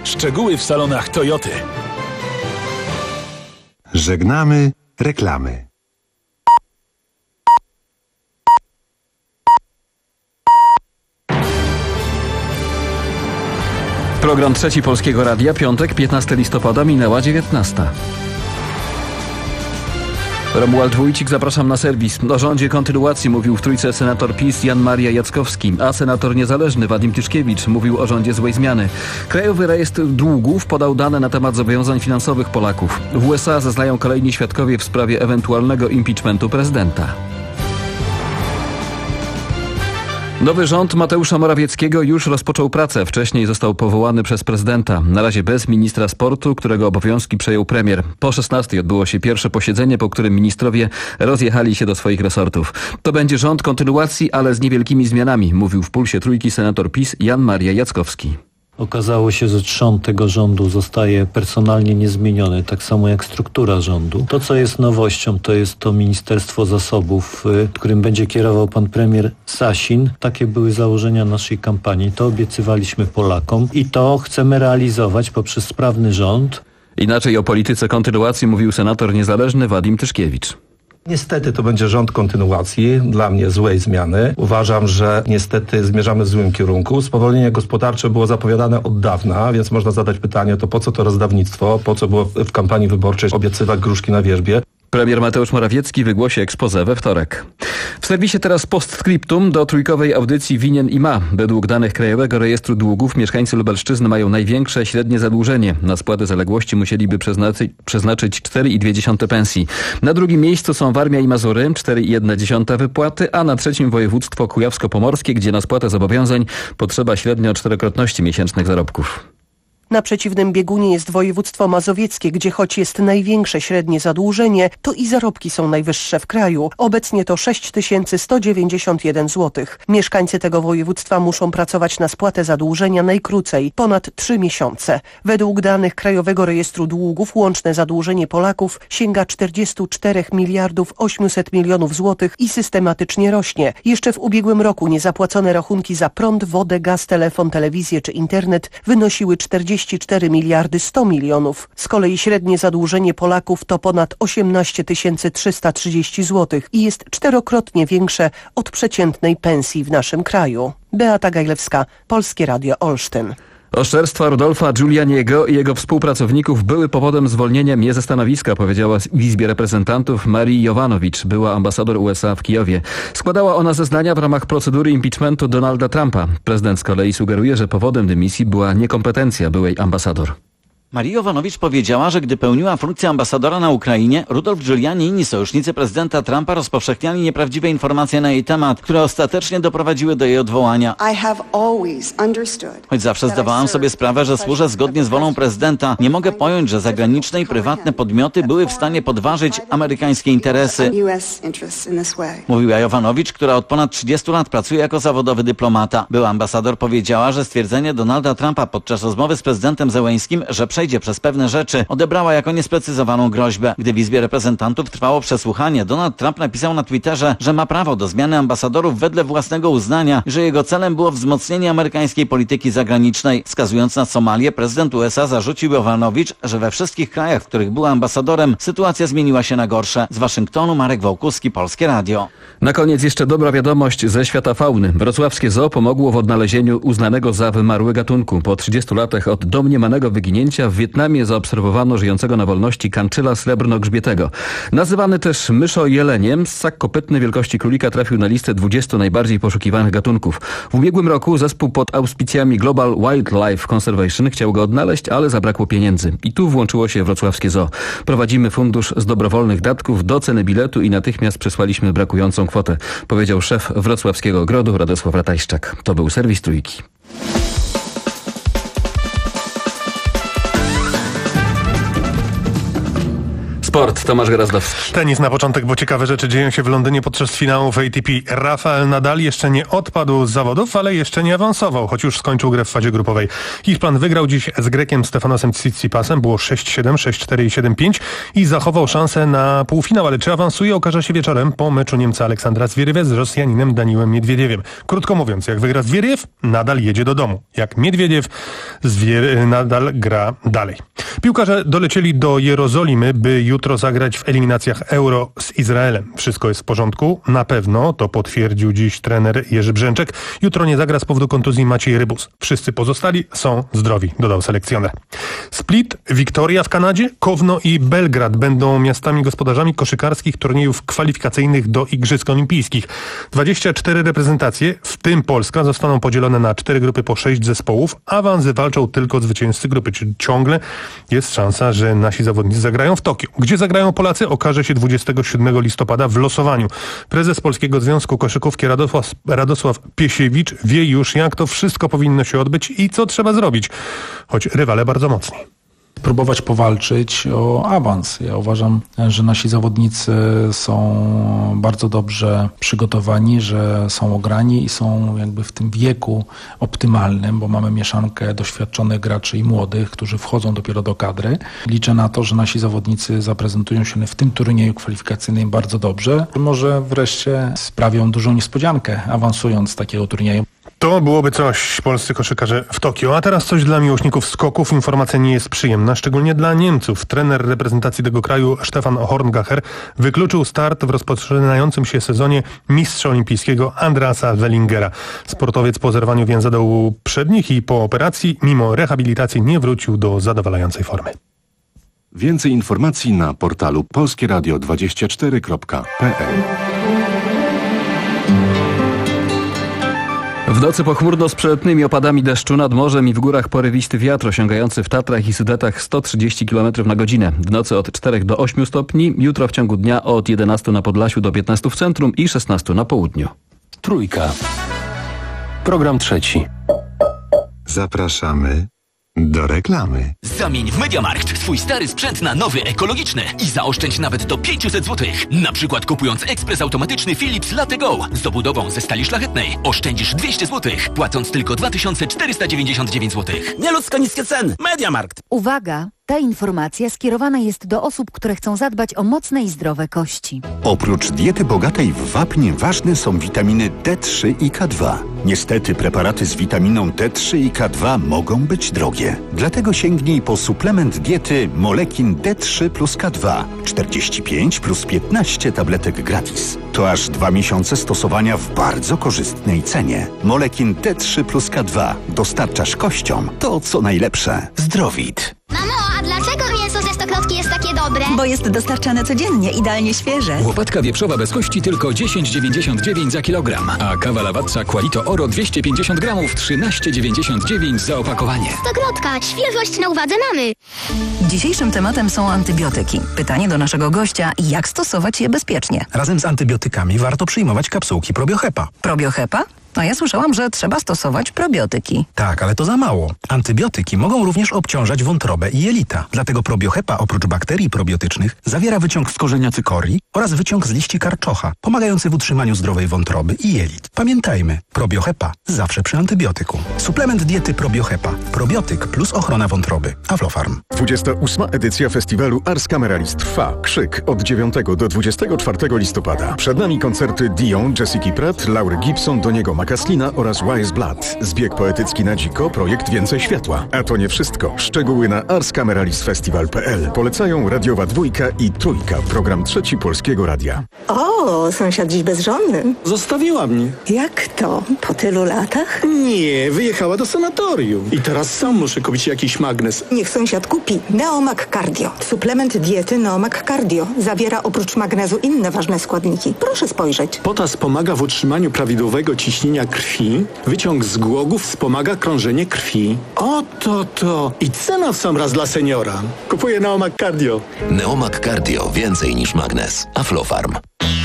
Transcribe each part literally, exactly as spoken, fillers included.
Szczegóły w salonach Toyoty. Żegnamy reklamy. Program Trzeci Polskiego Radia, piątek, piętnastego listopada, minęła dziewiętnasta. Romuald Wójcik, zapraszam na serwis. O rządzie kontynuacji mówił w Trójce senator PiS Jan Maria Jackowski, a senator niezależny Wadim Tyszkiewicz mówił o rządzie złej zmiany. Krajowy Rejestr Długów podał dane na temat zobowiązań finansowych Polaków. W U S A zeznają kolejni świadkowie w sprawie ewentualnego impeachmentu prezydenta. Nowy rząd Mateusza Morawieckiego już rozpoczął pracę. Wcześniej został powołany przez prezydenta. Na razie bez ministra sportu, którego obowiązki przejął premier. Po szesnastej odbyło się pierwsze posiedzenie, po którym ministrowie rozjechali się do swoich resortów. To będzie rząd kontynuacji, ale z niewielkimi zmianami, mówił w Pulsie Trójki senator PiS Jan Maria Jackowski. Okazało się, że trzon tego rządu zostaje personalnie niezmieniony, tak samo jak struktura rządu. To, co jest nowością, to jest to Ministerstwo Zasobów, którym będzie kierował pan premier Sasin. Takie były założenia naszej kampanii. To obiecywaliśmy Polakom i to chcemy realizować poprzez sprawny rząd. Inaczej o polityce kontynuacji mówił senator niezależny Wadim Tyszkiewicz. Niestety to będzie rząd kontynuacji, dla mnie złej zmiany. Uważam, że niestety zmierzamy w złym kierunku. Spowolnienie gospodarcze było zapowiadane od dawna, więc można zadać pytanie, to po co to rozdawnictwo, po co było w kampanii wyborczej obiecywać gruszki na wierzbie. Premier Mateusz Morawiecki wygłosi expose we wtorek. W serwisie teraz postscriptum do trójkowej audycji Winien i Ma. Według danych Krajowego Rejestru Długów mieszkańcy Lubelszczyzny mają największe średnie zadłużenie. Na spłatę zaległości musieliby przeznaczyć, przeznaczyć cztery i dwie dziesiąte pensji. Na drugim miejscu są Warmia i Mazury, cztery i jedna dziesiąta wypłaty, a na trzecim województwo kujawsko-pomorskie, gdzie na spłatę zobowiązań potrzeba średnio czterokrotności miesięcznych zarobków. Na przeciwnym biegunie jest województwo mazowieckie, gdzie choć jest największe średnie zadłużenie, to i zarobki są najwyższe w kraju. Obecnie to sześć tysięcy sto dziewięćdziesiąt jeden złotych. Mieszkańcy tego województwa muszą pracować na spłatę zadłużenia najkrócej, ponad trzy miesiące. Według danych Krajowego Rejestru Długów łączne zadłużenie Polaków sięga czterdzieści cztery miliardów osiemset milionów złotych i systematycznie rośnie. Jeszcze w ubiegłym roku niezapłacone rachunki za prąd, wodę, gaz, telefon, telewizję czy internet wynosiły czterdzieści cztery miliardy sto milionów. Z kolei średnie zadłużenie Polaków to ponad osiemnaście tysięcy trzysta trzydzieści złotych i jest czterokrotnie większe od przeciętnej pensji w naszym kraju. Beata Gajlewska, Polskie Radio Olsztyn. Oszczerstwa Rudolfa Giulianiego i jego współpracowników były powodem zwolnienia mnie ze stanowiska, powiedziała w Izbie Reprezentantów Marii Jovanovich, była ambasador U S A w Kijowie. Składała ona zeznania w ramach procedury impeachmentu Donalda Trumpa. Prezydent z kolei sugeruje, że powodem dymisji była niekompetencja byłej ambasador. Marii Jovanovich powiedziała, że gdy pełniła funkcję ambasadora na Ukrainie, Rudolf Giuliani i inni sojusznicy prezydenta Trumpa rozpowszechniali nieprawdziwe informacje na jej temat, które ostatecznie doprowadziły do jej odwołania. Choć zawsze zdawałam sobie sprawę, że służę zgodnie z wolą prezydenta, nie mogę pojąć, że zagraniczne i prywatne podmioty były w stanie podważyć amerykańskie interesy. Mówiła Jovanovich, która od ponad trzydziestu lat pracuje jako zawodowy dyplomata. Była ambasador powiedziała, że stwierdzenie Donalda Trumpa podczas rozmowy z prezydentem Zełenskim, że przejdzie przez pewne rzeczy, odebrała jako niesprecyzowaną groźbę. Gdy w Izbie Reprezentantów trwało przesłuchanie, Donald Trump napisał na Twitterze, że ma prawo do zmiany ambasadorów wedle własnego uznania i że jego celem było wzmocnienie amerykańskiej polityki zagranicznej. Wskazując na Somalię, prezydent U S A zarzucił Jovanovich, że we wszystkich krajach, w których była ambasadorem, sytuacja zmieniła się na gorsze. Z Waszyngtonu Marek Wołkuski, Polskie Radio. Na koniec jeszcze dobra wiadomość ze świata fauny. Wrocławskie zoo pomogło w odnalezieniu uznanego za wymarły gatunku. Po trzydziestu latach od domniemanego wyginięcia w Wietnamie zaobserwowano żyjącego na wolności kanczyla srebrnogrzbietego. Nazywany też myszo-jeleniem, ssak kopytny wielkości królika trafił na listę dwudziestu najbardziej poszukiwanych gatunków. W ubiegłym roku zespół pod auspicjami Global Wildlife Conservation chciał go odnaleźć, ale zabrakło pieniędzy. I tu włączyło się wrocławskie zoo. Prowadzimy fundusz z dobrowolnych datków do ceny biletu i natychmiast przesłaliśmy brakującą kwotę, powiedział szef wrocławskiego ogrodu Radosław Ratajszczak. To był serwis Trójki. Sport, Tomasz Grazdowski. Tenis na początek, bo ciekawe rzeczy dzieją się w Londynie podczas finałów A T P. Rafael Nadal jeszcze nie odpadł z zawodów, ale jeszcze nie awansował, choć już skończył grę w fazie grupowej. Hiszpan wygrał dziś z Grekiem Stefanosem Tsitsipasem, było sześć siedem, sześć cztery i siedem pięć i zachował szansę na półfinał, ale czy awansuje, okaże się wieczorem po meczu Niemca Aleksandra Zwieriewa z Rosjaninem Daniłem Miedwiediewem. Krótko mówiąc, jak wygra Zwieriew, Nadal jedzie do domu. Jak Miedwiediew, Zwier- Nadal gra dalej. Piłkarze dolecieli do Jerozolimy, by jutro zagrać w eliminacjach Euro z Izraelem. Wszystko jest w porządku? Na pewno, to potwierdził dziś trener Jerzy Brzęczek. Jutro nie zagra z powodu kontuzji Maciej Rybus. Wszyscy pozostali są zdrowi, dodał selekcjoner. Split, Wiktoria w Kanadzie, Kowno i Belgrad będą miastami gospodarzami koszykarskich turniejów kwalifikacyjnych do Igrzysk Olimpijskich. dwadzieścia cztery reprezentacje, w tym Polska, zostaną podzielone na cztery grupy po sześć zespołów. Awans walczą tylko zwycięzcy grupy, czyli ciągle jest szansa, że nasi zawodnicy zagrają w Tokio. Gdzie zagrają Polacy, okaże się dwudziestego siódmego listopada w losowaniu. Prezes Polskiego Związku Koszykówki Radosław, Radosław Piesiewicz wie już, jak to wszystko powinno się odbyć i co trzeba zrobić. Choć rywale bardzo mocni. Próbować powalczyć o awans. Ja uważam, że nasi zawodnicy są bardzo dobrze przygotowani, że są ograni i są jakby w tym wieku optymalnym, bo mamy mieszankę doświadczonych graczy i młodych, którzy wchodzą dopiero do kadry. Liczę na to, że nasi zawodnicy zaprezentują się w tym turnieju kwalifikacyjnym bardzo dobrze. Może wreszcie sprawią dużą niespodziankę, awansując z takiego turnieju. To byłoby coś, polscy koszykarze w Tokio. A teraz coś dla miłośników skoków. Informacja nie jest przyjemna, szczególnie dla Niemców. Trener reprezentacji tego kraju Stefan Horngacher wykluczył start w rozpoczynającym się sezonie mistrza olimpijskiego Andreasa Wellingera. Sportowiec po zerwaniu więzadeł przednich i po operacji, mimo rehabilitacji, nie wrócił do zadowalającej formy. Więcej informacji na portalu polskie radio dwadzieścia cztery kropka p l. W nocy pochmurno z przelotnymi opadami deszczu nad morzem i w górach porywisty wiatr osiągający w Tatrach i Sudetach sto trzydzieści kilometrów na godzinę. W nocy od czterech do ośmiu stopni, jutro w ciągu dnia od jedenastu na Podlasiu do piętnastu w centrum i szesnastu na południu. Trójka. Program trzeci. Zapraszamy do reklamy. Zamień w MediaMarkt swój stary sprzęt na nowy, ekologiczny i zaoszczędź nawet do pięćset złotych. Na przykład kupując ekspres automatyczny Philips Latte Go z obudową ze stali szlachetnej oszczędzisz dwieście złotych, płacąc tylko dwa tysiące czterysta dziewięćdziesiąt dziewięć złotych. Nieludzko niskie ceny. MediaMarkt. Uwaga! Ta informacja skierowana jest do osób, które chcą zadbać o mocne i zdrowe kości. Oprócz diety bogatej w wapń ważne są witaminy D trzy i K dwa. Niestety preparaty z witaminą D trzy i K dwa mogą być drogie. Dlatego sięgnij po suplement diety Molekin D trzy plus K dwa. czterdzieści pięć plus piętnaście tabletek gratis. To aż dwa miesiące stosowania w bardzo korzystnej cenie. Molekin D trzy plus K dwa. Dostarczasz kościom to, co najlepsze. Zdrowit. Mamo, a dlaczego mięso ze Stokrotki jest takie dobre? Bo jest dostarczane codziennie, idealnie świeże. Łopatka wieprzowa bez kości tylko dziesięć dziewięćdziesiąt dziewięć za kilogram, a kawa Lavazza Qualito Oro dwieście pięćdziesiąt gramów trzynaście dziewięćdziesiąt dziewięć za opakowanie. Stokrotka, świeżość na uwadze mamy. Dzisiejszym tematem są antybiotyki. Pytanie do naszego gościa, jak stosować je bezpiecznie? Razem z antybiotykami warto przyjmować kapsułki Probiohepa. Probiohepa? No ja słyszałam, że trzeba stosować probiotyki. Tak, ale to za mało. Antybiotyki mogą również obciążać wątrobę i jelita. Dlatego Probiohepa oprócz bakterii probiotycznych zawiera wyciąg z korzenia cykorii oraz wyciąg z liści karczocha, pomagający w utrzymaniu zdrowej wątroby i jelit. Pamiętajmy, Probiohepa zawsze przy antybiotyku. Suplement diety Probiohepa. Probiotyk plus ochrona wątroby. Aflofarm. dwudziesta ósma edycja festiwalu Ars Cameralis trwa. Krzyk od dziewiątego do dwudziestego czwartego listopada. Przed nami koncerty Dion, Jessica Pratt, Laury Gibson, Doniego Makaslina oraz Wise Blood. Zbieg poetycki na dziko, projekt Więcej Światła. A to nie wszystko. Szczegóły na ars cameralisfestival kropka p l. Polecają Radiowa Dwójka i Trójka, program trzeci Polskiego Radia. O, sąsiad dziś bezżonny. Zostawiła mnie. Jak to? Po tylu latach? Nie, wyjechała do sanatorium. I teraz sam muszę kupić jakiś magnes. Niech sąsiad kupi Neomag Cardio. Suplement diety Neomag Cardio. Zawiera oprócz magnezu inne ważne składniki. Proszę spojrzeć. Potas pomaga w utrzymaniu prawidłowego ciśnienia krwi, wyciąg z głogów wspomaga krążenie krwi. Oto to! I cena w sam raz dla seniora. Kupuję Neomag Cardio. Neomag Cardio. Więcej niż magnes. Aflofarm.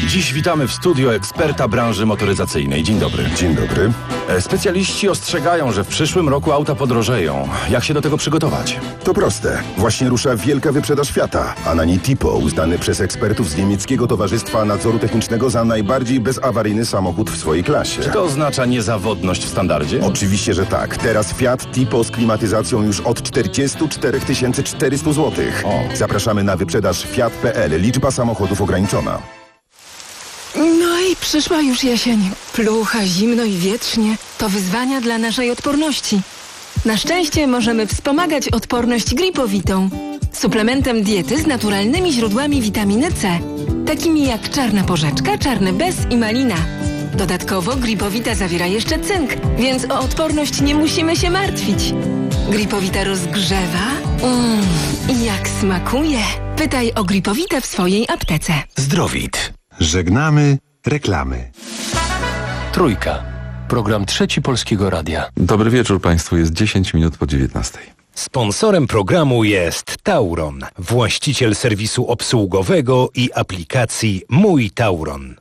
Dziś witamy w studio eksperta branży motoryzacyjnej. Dzień dobry. Dzień dobry. Specjaliści ostrzegają, że w przyszłym roku auta podrożeją. Jak się do tego przygotować? To proste. Właśnie rusza wielka wyprzedaż Fiata, a na niej Tipo, uznany przez ekspertów z niemieckiego Towarzystwa Nadzoru Technicznego za najbardziej bezawaryjny samochód w swojej klasie. Czy to oznacza niezawodność w standardzie? Oczywiście, że tak. Teraz Fiat Tipo z klimatyzacją już od czterdzieści cztery tysiące czterysta złotych. O. Zapraszamy na wyprzedaż Fiat kropka pe el. Liczba samochodów ograniczona. No i przyszła już jesień. Plucha, zimno i wietrznie. To wyzwania dla naszej odporności. Na szczęście możemy wspomagać odporność Gripowitą. Suplementem diety z naturalnymi źródłami witaminy C. Takimi jak czarna porzeczka, czarny bez i malina. Dodatkowo Gripowita zawiera jeszcze cynk, więc o odporność nie musimy się martwić. Gripowita rozgrzewa. Mmm, i jak smakuje. Pytaj o Gripowitę w swojej aptece. Zdrowit. Żegnamy reklamy. Trójka. Program Trzeci Polskiego Radia. Dobry wieczór Państwu, jest dziesięć minut po dziewiętnastej. Sponsorem programu jest Tauron, właściciel serwisu obsługowego i aplikacji Mój Tauron.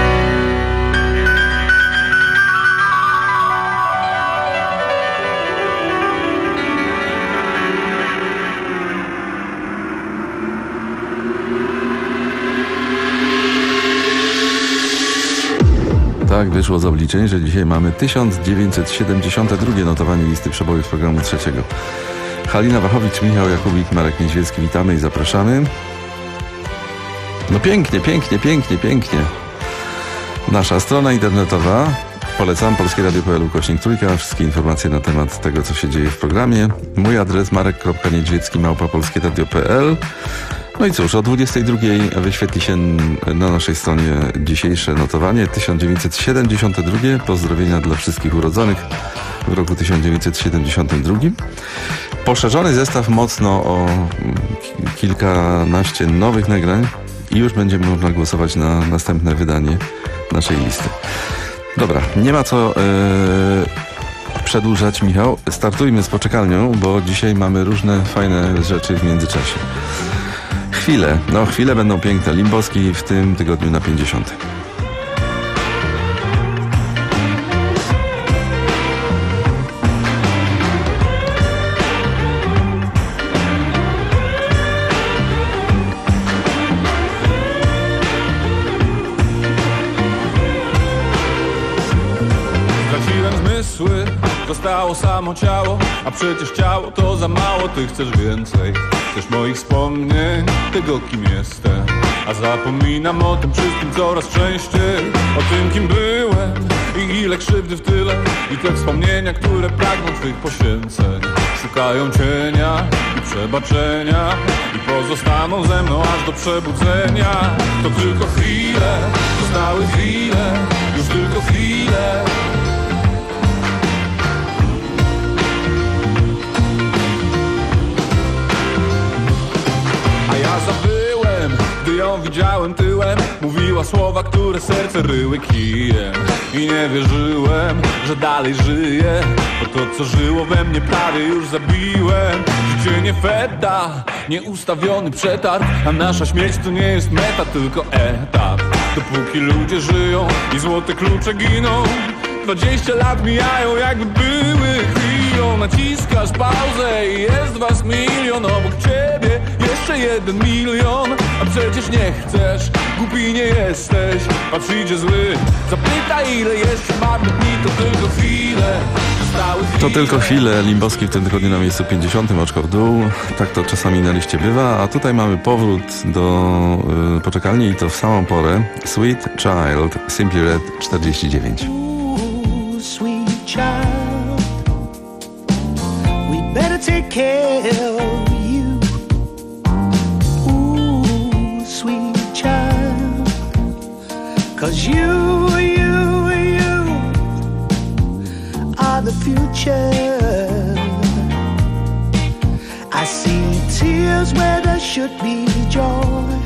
Tak wyszło z obliczeń, że dzisiaj mamy tysiąc dziewięćset siedemdziesiąte drugie notowanie listy przebojów programu trzeciego. Halina Wachowicz, Michał Jakubik, Marek Niedźwiecki, witamy i zapraszamy. No pięknie, pięknie, pięknie, pięknie. Nasza strona internetowa, polecam, polskie radio kropka pe el ukośnik trójka, wszystkie informacje na temat tego, co się dzieje w programie. Mój adres marek kropka niedźwiecki małpa polskie radio kropka pe el. No i cóż, o dwudziestej drugiej wyświetli się na naszej stronie dzisiejsze notowanie tysiąc dziewięćset siedemdziesiąte drugie. Pozdrowienia dla wszystkich urodzonych w roku tysiąc dziewięćset siedemdziesiątym drugim. Poszerzony zestaw mocno o kilkanaście nowych nagrań i już będzie można głosować na następne wydanie naszej listy. Dobra, nie ma co yy, przedłużać, Michał. Startujmy z poczekalnią, bo dzisiaj mamy różne fajne rzeczy w międzyczasie. Chwile, no chwile będą piękne. Limboski w tym tygodniu na pięćdziesiątym. Straciłem zmysły, zostało samo ciało, a przecież ciało to za mało, ty chcesz więcej. Chcesz moich wspomnień, tego kim jestem, a zapominam o tym wszystkim coraz częściej. O tym kim byłem i ile krzywdy w tyle, i te wspomnienia, które pragną twych poświęceń. Szukają cienia i przebaczenia i pozostaną ze mną aż do przebudzenia. To tylko chwile, zostały chwile, już tylko chwile. Ja zabyłem, gdy ją widziałem tyłem. Mówiła słowa, które serce ryły kijem. I nie wierzyłem, że dalej żyję, bo to co żyło we mnie prawie już zabiłem. Życie nie feta, nieustawiony przetarg, a nasza śmierć to nie jest meta, tylko etap. Dopóki ludzie żyją i złote klucze giną, dwadzieścia lat mijają jakby były chwilą. Naciskasz pauzę i jest was milion obok ciebie, jeszcze jeden milion. A przecież nie chcesz, głupi nie jesteś, a przyjdzie zły, zapytaj ile jeszcze marnych dni. To tylko chwile, zostały chwile. To tylko chwile. Limboski w tym tygodniu na miejscu pięćdziesiątym, oczko w dół. Tak to czasami na liście bywa, a tutaj mamy powrót do y, poczekalni i to w samą porę. Sweet Child, Simply Red czterdzieści dziewięć. Sweet child, we better take care of you. Ooh, sweet child, 'cause you, you, you are the future. I see tears where there should be joy.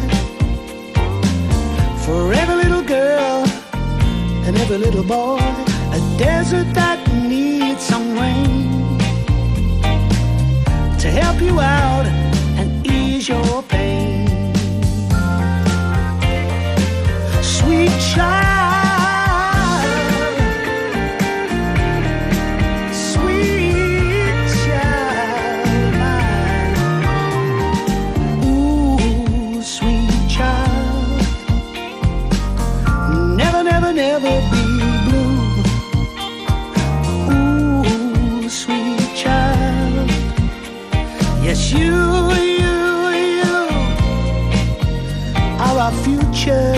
For every little girl and every little boy, a desert that needs some rain to help you out and ease your pain. Sweet Yes, you, you, you are our future.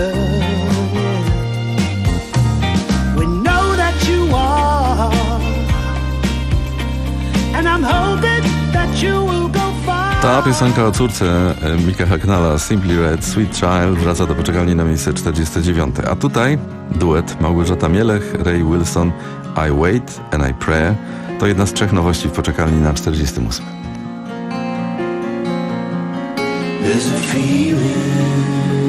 We know that you are, and I'm hoping that you will go far. Ta piosenka o córce Mika Hacknalla, Simply Red, Sweet Child, wraca do poczekalni na miejsce czterdzieste dziewiąte. A tutaj duet Małgorzata Mielech, Ray Wilson, I Wait and I Pray. To jedna z trzech nowości w poczekalni na czterdziestym ósmym. There's a feeling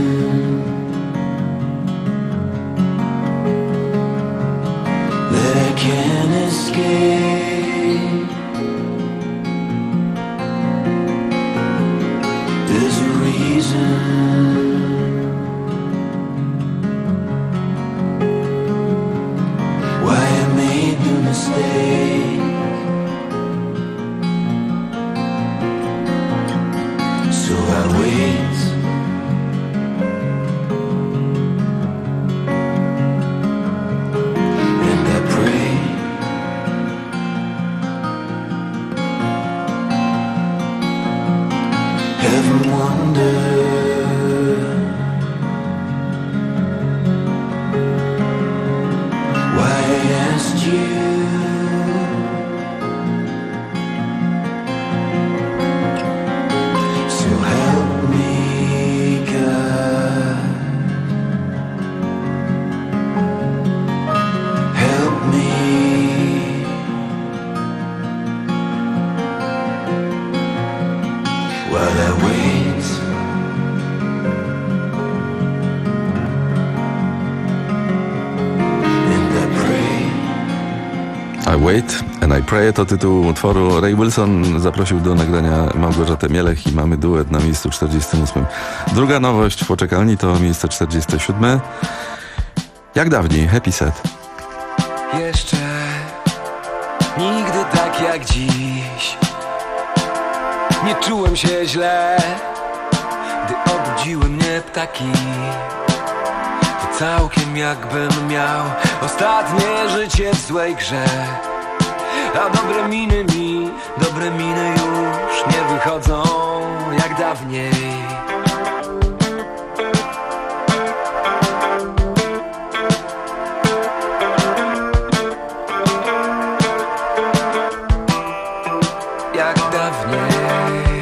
that I can't escape. There's a reason why I made the mistake. So I wait, and I pray. Heaven wonder why I asked you. Wait and I Pray to tytuł utworu. Ray Wilson zaprosił do nagrania Małgorzatę Mielech i mamy duet na miejscu czterdziestym ósmym. Druga nowość w poczekalni to miejsce czterdzieste siódme. Jak dawniej, Happy Set. Jeszcze nigdy tak jak dziś nie czułem się źle, gdy obudziły mnie ptaki. To całkiem jakbym miał ostatnie życie w złej grze. A dobre miny mi, dobre miny już nie wychodzą jak dawniej. Jak dawniej.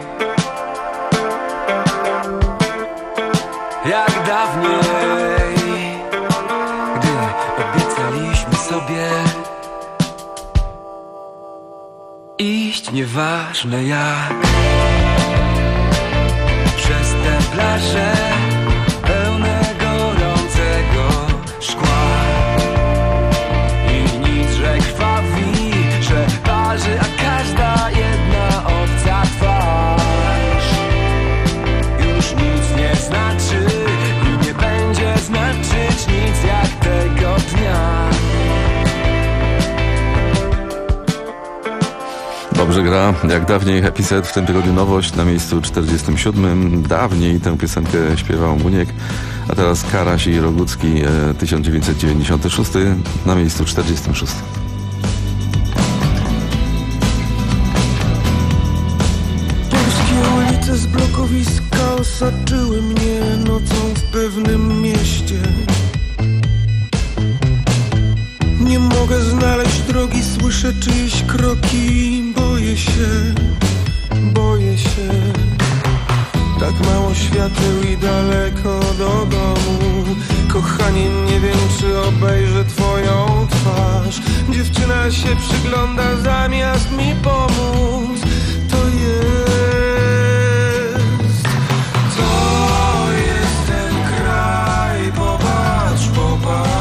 Jak dawniej, gdy obiecaliśmy sobie iść nieważne jak przez te plaże pełne gorącego szkła i nic, że krwawi, że parzy, a każda jedna obca twarz już nic nie znaczy i nie będzie znaczyć nic jak tego dnia. Dobrze gra, jak dawniej Happy Set, w tym tygodniu nowość na miejscu czterdziestym siódmym. Dawniej tę piosenkę śpiewał Muniek, a teraz Karaś i Rogucki, e, tysiąc dziewięćset dziewięćdziesiąty szósty na miejscu czterdziestym szóstym. Polskie ulice z blokowiska osaczyły mnie nocą w pewnym mieście. Nie mogę znaleźć drogi, słyszę czyjeś kroki. Boję się, boję się. Tak mało świateł i daleko do domu. Kochanie, nie wiem, czy obejrzę twoją twarz. Dziewczyna się przygląda zamiast mi pomóc. To jest, to jest ten kraj. Popatrz, popatrz.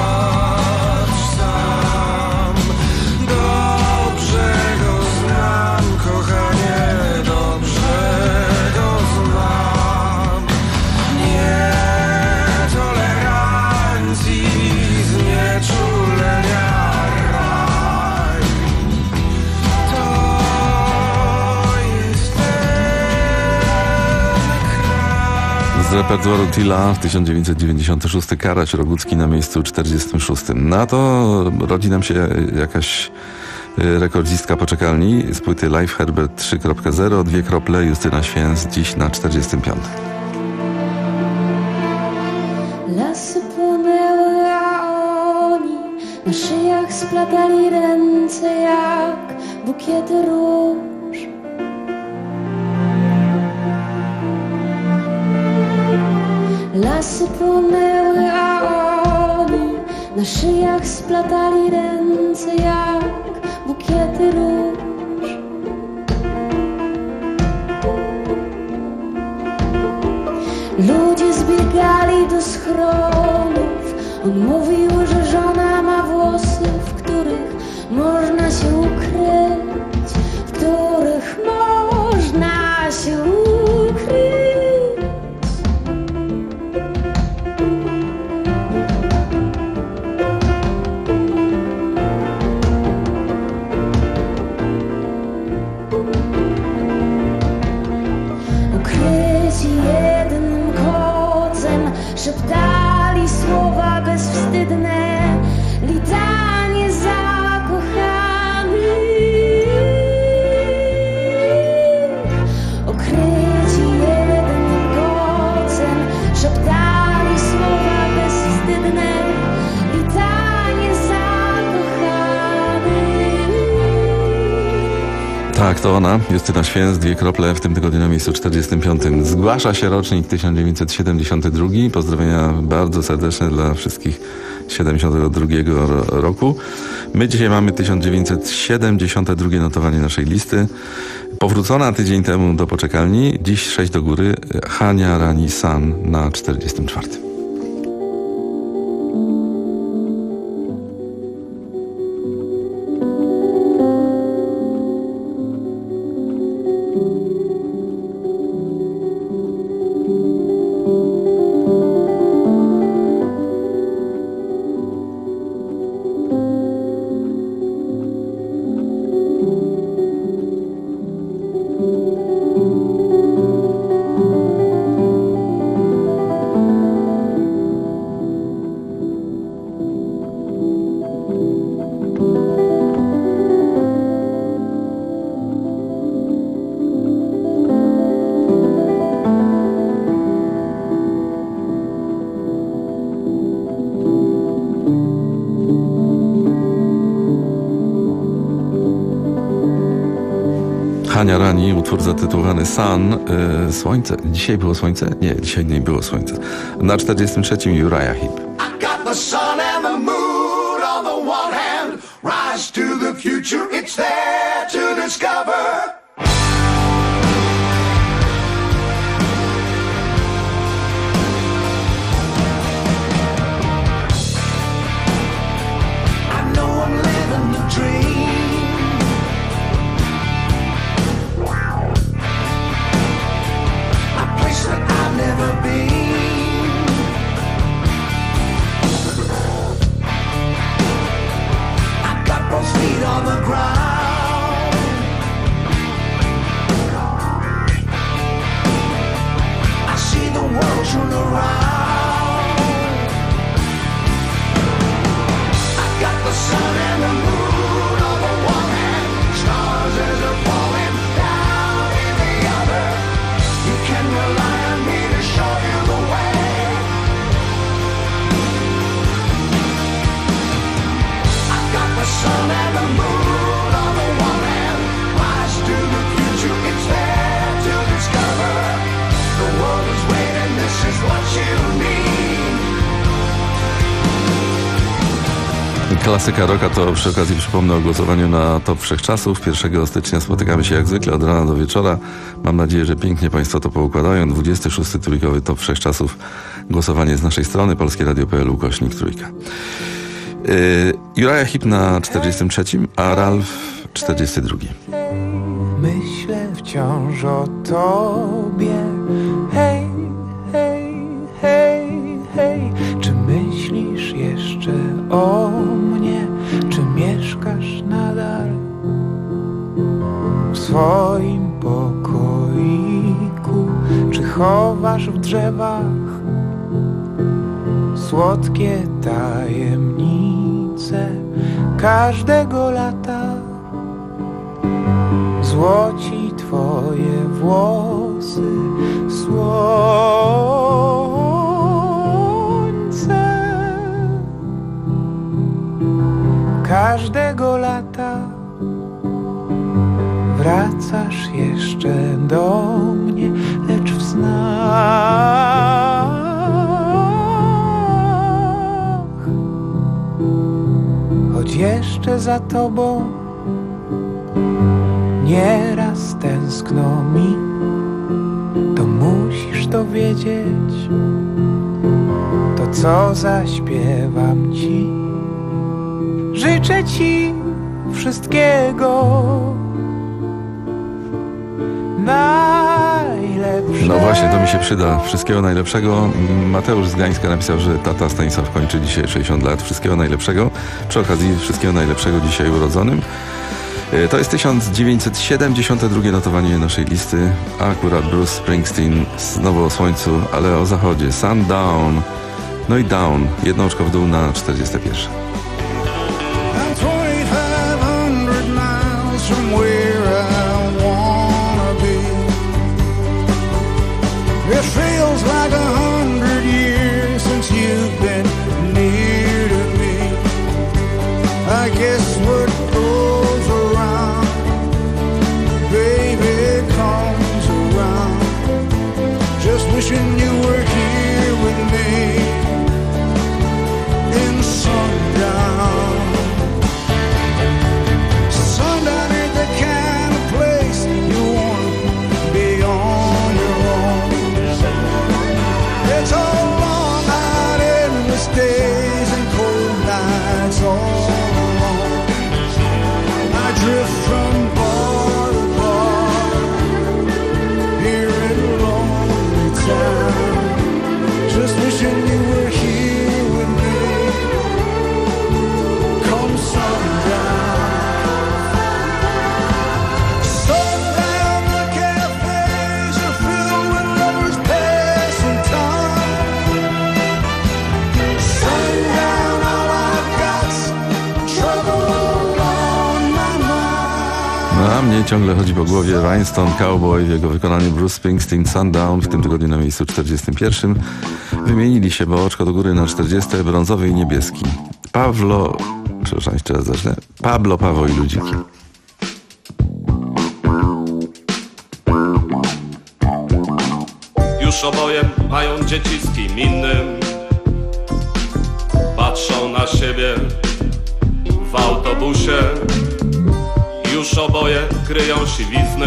Z repertuaru Tilla w tysiąc dziewięćset dziewięćdziesiąty szósty Karaś, Rogucki na miejscu czterdziestym szóstym. Na to rodzi nam się jakaś rekordzistka poczekalni z płyty Live Herbert trzy kropka zero, dwie krople, Justyna Święc, dziś na czterdziestym piątym. Lasy płonęły, a oni na szyjach splatali ręce jak bukiety róż. Lasy płonęły, a oni na szyjach splatali ręce jak bukiety róż. Ludzie zbiegali do schronów. On mówił, że żona ma włosy, w których można się ukryć, w których można się ukryć. Szeptali słowa bezwstydne, litanie zakochanych. Okryci jednym kocem, szeptali słowa bezwstydne, litanie zakochanych. Tak, to ona, Justyna Święc, dwie krople, w tym tygodniu na miejscu czterdziestym piątym. Zgłasza się rocznik tysiąc dziewięćset siedemdziesiąty drugi. Pozdrowienia bardzo serdeczne dla wszystkich siedemdziesiątego drugiego roku. My dzisiaj mamy tysiąc dziewięćset siedemdziesiąte drugie notowanie naszej listy. Powrócona tydzień temu do poczekalni, dziś sześć do góry, Hania Rani San na czterdziestym czwartym. Hania Rani, utwór zatytułowany Sun, yy, Słońce. Dzisiaj było słońce? Nie, dzisiaj nie było słońca. Na czterdziestym trzecim Uriah Heep. I got the sun and the moon on the one hand. Rise to the future, it's there to discover. I know I'm living the dream. That I've never been. I got both feet on the ground. I see the world turn around. I got the sun and the moon on the one hand, stars as they're falling down in the other. You can rely on me to show you the way. I got the sun and the moon on the one hand. Rise to the future, it's there to discover. The world is waiting, this is what you need. Klasyka rocka to przy okazji przypomnę o głosowaniu na Top Wszechczasów. pierwszego stycznia spotykamy się jak zwykle od rana do wieczora. Mam nadzieję, że pięknie Państwo to poukładają. dwudziesty szósty trójkowy Top Wszechczasów. Głosowanie z naszej strony polskieradio kropka p l ukośnik trójka. Yy, Uriah Heep na czterdziestym trzecim, a Ralph czterdziesty drugi. Myślę wciąż o tobie. Hej, hej, hej, hej. Czy myślisz jeszcze o mnie? Czy mieszkasz nadal w swoim pokoiku? Czy chowasz w drzewach słodkie tajemnice każdego lata? złoci twoje włosy, słońce. Każdego lata wracasz jeszcze do mnie, lecz w snach. Choć jeszcze za tobą nieraz tęskno mi, to musisz to wiedzieć. To co zaśpiewam ci, życzę ci wszystkiego najlepszego. No właśnie, to mi się przyda. Wszystkiego najlepszego. Mateusz z Gdańska napisał, że tata Stanisław kończy dzisiaj sześćdziesiąt lat. Wszystkiego najlepszego. Przy okazji wszystkiego najlepszego dzisiaj urodzonym. To jest tysiąc dziewięćset siedemdziesiąte drugie notowanie naszej listy. Akurat Bruce Springsteen, znowu o słońcu, ale o zachodzie. Sundown. No i Down. Jedno oczko w dół na czterdzieste pierwsze. It feels like a hundred years since you've been near to me. I guess what goes around, baby, comes around. Just wishing you were here with me in sundown. Sundown ain't the kind of place you want to be on your own. It's all long, hot, endless days and cold nights all alone. I drift from bar to bar here in lonely town, just wishing you were here with me. Come sundown, sundown, the cafes are filled with lovers passing time. Sundown, all I've got's trouble on my mind. No, a mnie ciągle chodzi po głowie Rhinestone Cowboy w jego wykonaniu Bruce Springsteen, Sundown, w tym tygodniu na miejscu czterdziestym pierwszym. Wymienili się, bo oczko do góry na czterdzieste, brązowy i niebieski. Pawlo, przepraszam, jeszcze raz zacznę. Pablo, Paweł i ludziki. Już oboje mają dzieci z kim innym. Patrzą na siebie w autobusie. Już oboje kryją siwizny.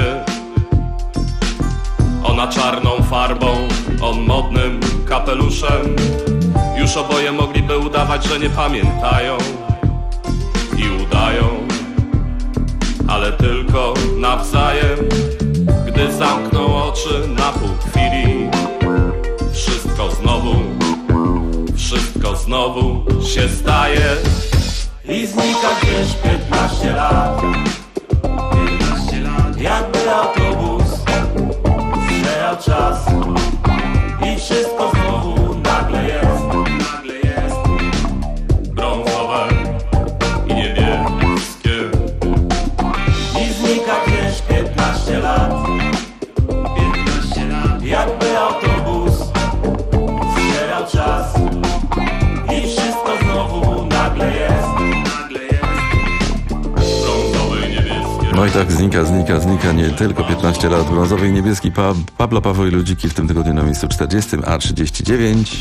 Ona czarną farbą, on modnym kapeluszem. Już oboje mogliby udawać, że nie pamiętają i udają, ale tylko nawzajem. Gdy zamkną oczy na pół chwili, wszystko znowu, wszystko znowu się staje. I znika gdzieś piętnaście lat, piętnaście lat, jakby autobus przejechał czas. I wszystko znowu nagle jest, nagle jest brązowe i niebieskie. I znika gdzieś piętnaście lat, piętnaście lat, jakby autobus przejechał czas. I wszystko znowu nagle jest, nagle jest brązowe i niebieskie. No i tak znika, znika, znika nie tylko piętnaście lat. Brązowy i niebieski pa Pablo, Paweł i ludziki w tym tygodniu na miejscu czterdziestym, a trzydzieści dziewięć.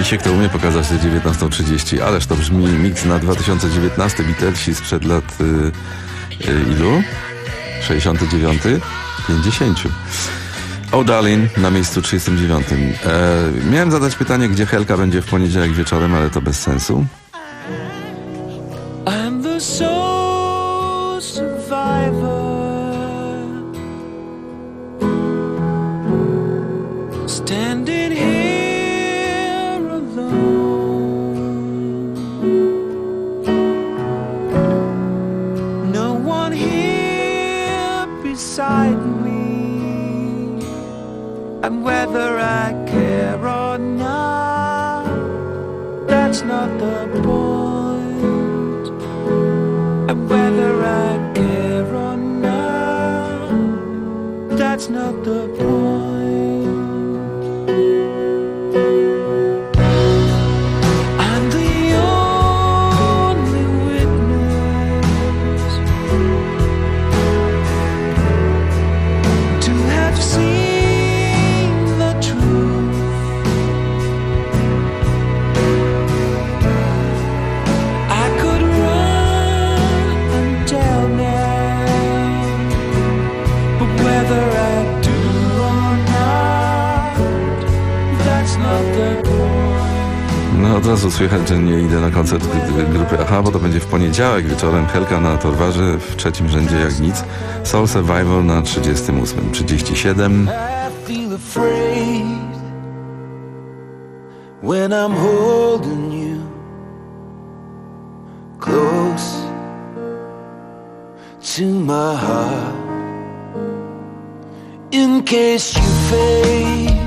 Misiek to umie pokazać te dziewiętnasta trzydzieści, ależ to brzmi mix na dwa tysiące dziewiętnasty, Beatlesi sprzed lat y, y, ilu? sześćdziesiąty dziewiąty? pięćdziesiąty. Oh Darling na miejscu trzydziestym dziewiątym. E, miałem zadać pytanie, gdzie Helka będzie w poniedziałek wieczorem, ale to bez sensu. I'm the sole survivor, standing here alone. No one here beside me, and whether I care or not, that's not the point. And whether I care or not, that's not the point. I'm the only witness to have seen the truth. I could run and tell now, but whether I do or not, that's not the point. No od razu słychać, że nie idę na koncert grupy Aha, bo to będzie w poniedziałek wieczorem. Helka na Torwarze w trzecim rzędzie jak nic. Soul Survivor na trzydziestym ósmym. trzydzieści siedem. I feel afraid when I'm holding you close to my heart, in case you fade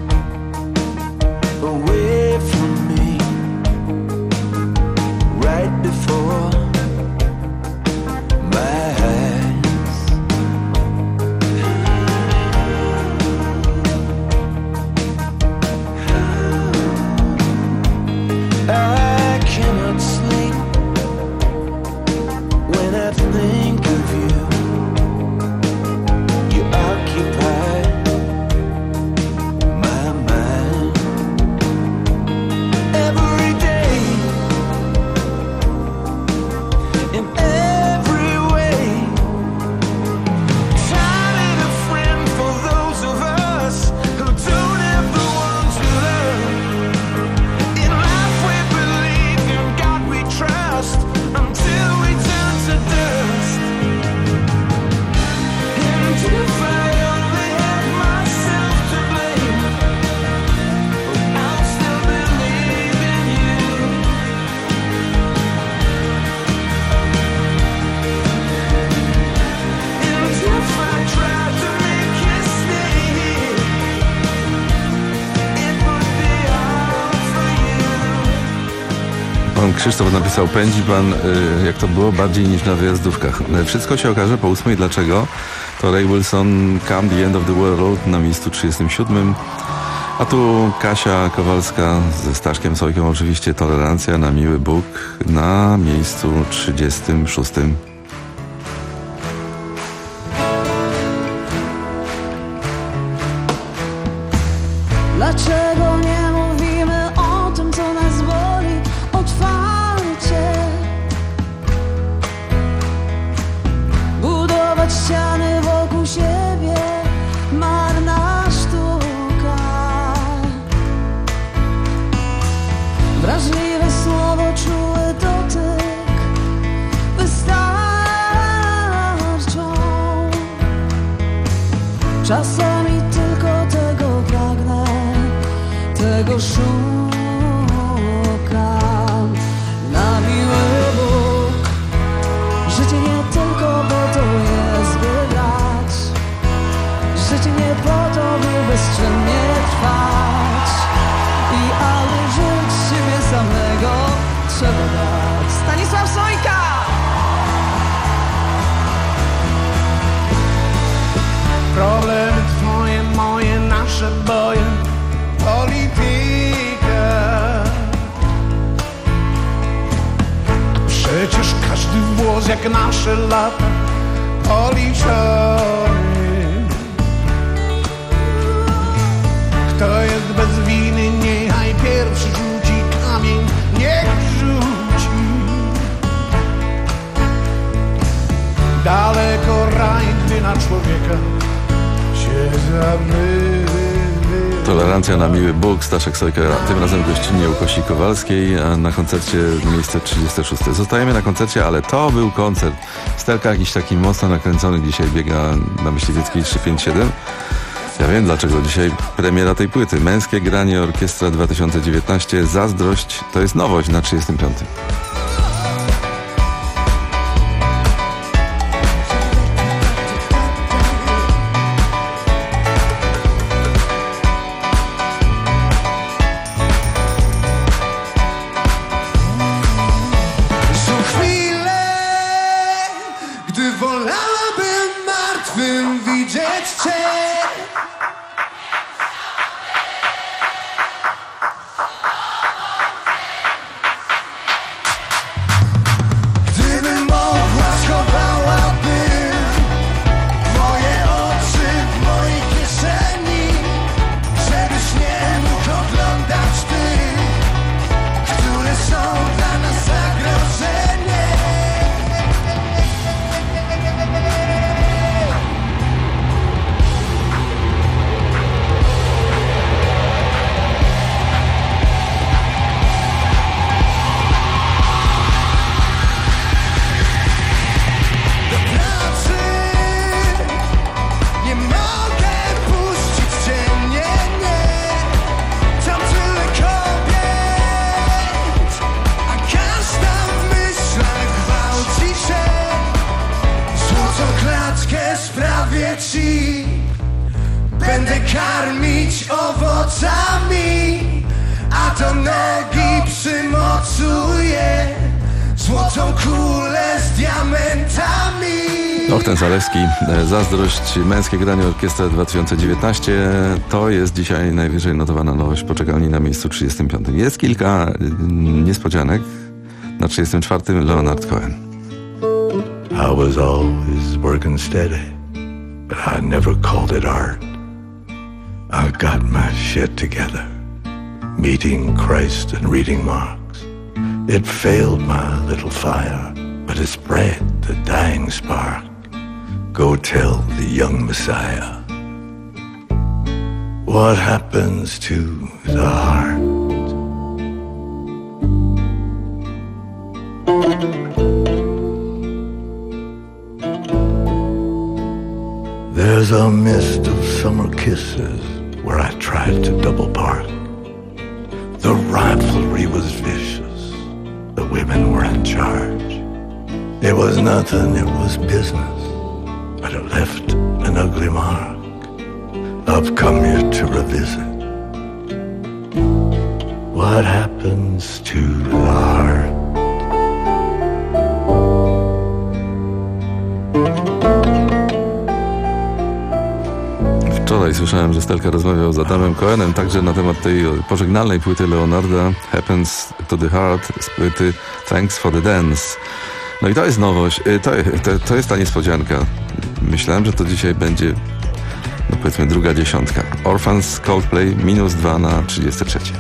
away from me right before my eyes. I cannot sleep when I think of you. You occupy my mind every day, in every way. Time ain't a friend for those of us who don't have the ones we love. In life we believe, in God we trust, until we turn to dust. And if I only had myself to blame, I'll still believe in you. And if I tried to make you stay here, it would be all for you. Pan Krzysztof napisał, pędzi pan, y, jak to było, bardziej niż na wyjazdówkach. Y, Wszystko się okaże po ósmej. Dlaczego? To Ray Wilson, Come the End of the World na miejscu trzydziestym siódmym. A tu Kasia Kowalska ze Staszkiem Sojką, oczywiście Tolerancja na Miły Bóg na miejscu trzydziestym szóstym. Dlaczego nie mówimy o tym, co nas boli, otwarcie? Budować ściany wokół siebie, marna sztuka. Wrażliwe słowo, czuły dotyk wystarczą. Czasami tylko tego pragnę, tego szukam. Na miły Bóg, życie nie tylko po to jest, by grać. Życie nie po to, by bezczynnie trwać. I aby żyć siebie samego trzeba dać. Stanisław Sojka! Problemy twoje, moje, nasze boje, polityka. Przecież każdy włos jak nasze lata policzony. Kto jest bez winy, niechaj pierwszy rzuci daleko raj, gdy na człowieka się zamyka. Tolerancja na miły Bóg, Staszek Sojka, tym razem gościnnie u Kości Kowalskiej, a na koncercie miejsce trzydzieste szóste. Zostajemy na koncercie, ale to był koncert. Stelka jakiś taki mocno nakręcony dzisiaj biega na Myśliwieckiej trzysta pięćdziesiąt siedem. Ja wiem dlaczego. Dzisiaj premiera tej płyty. Męskie granie orkiestra dwa tysiące dziewiętnaście. Zazdrość to jest nowość na trzydziestym piątym. Będę karmić owocami, a to nogi przymocuję złotą kulę z diamentami. Bogdan Zalewski, Zazdrość, męskie granie orkiestra dwa tysiące dziewiętnaście. To jest dzisiaj najwyżej notowana nowość w poczekalni na miejscu trzydziestym piątym. Jest kilka niespodzianek. Na trzydziestym czwartym Leonard Cohen. I was always working steady, but I never called it art. I got my shit together, meeting Christ and reading Marx. It failed my little fire, but it spread the dying spark. Go tell the young Messiah what happens to the heart. There's a mist of summer kisses where I tried to double park. The rivalry was vicious, the women were in charge. It was nothing, it was business, but it left an ugly mark. I've come here to revisit what happens to the heart. Wczoraj słyszałem, że Stelka rozmawiał z Adamem Cohenem także na temat tej pożegnalnej płyty Leonarda Happens to the Heart z płyty Thanks for the Dance. No i to jest nowość, to, to, to jest ta niespodzianka. Myślałem, że to dzisiaj będzie, no powiedzmy, druga dziesiątka. Orphans, Coldplay, minus dwa na trzydzieste trzecie.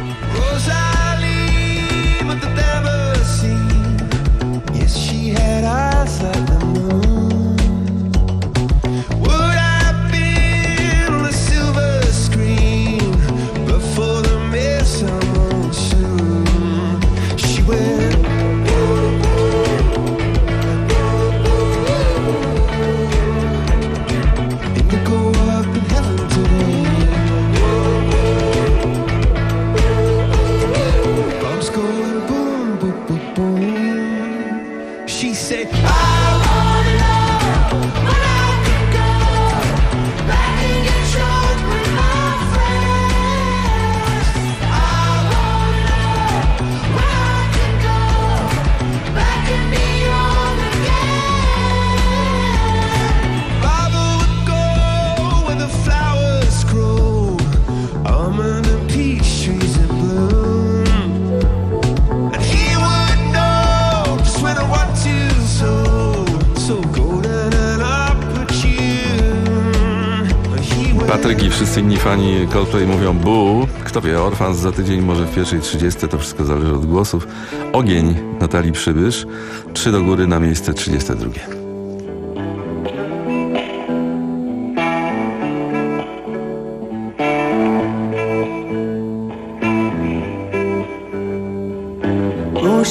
Patryk i wszyscy inni fani Coldplay mówią boo. Kto wie, Orphans za tydzień, może w pierwszej trzydziestej, to wszystko zależy od głosów. Ogień Natalii Przybysz, trzy do góry na miejsce trzydzieste drugie.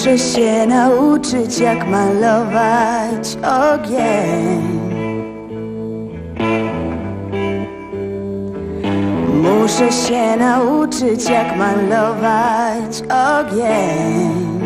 Muszę się nauczyć, jak malować ogień. Muszę się nauczyć, jak malować ogień.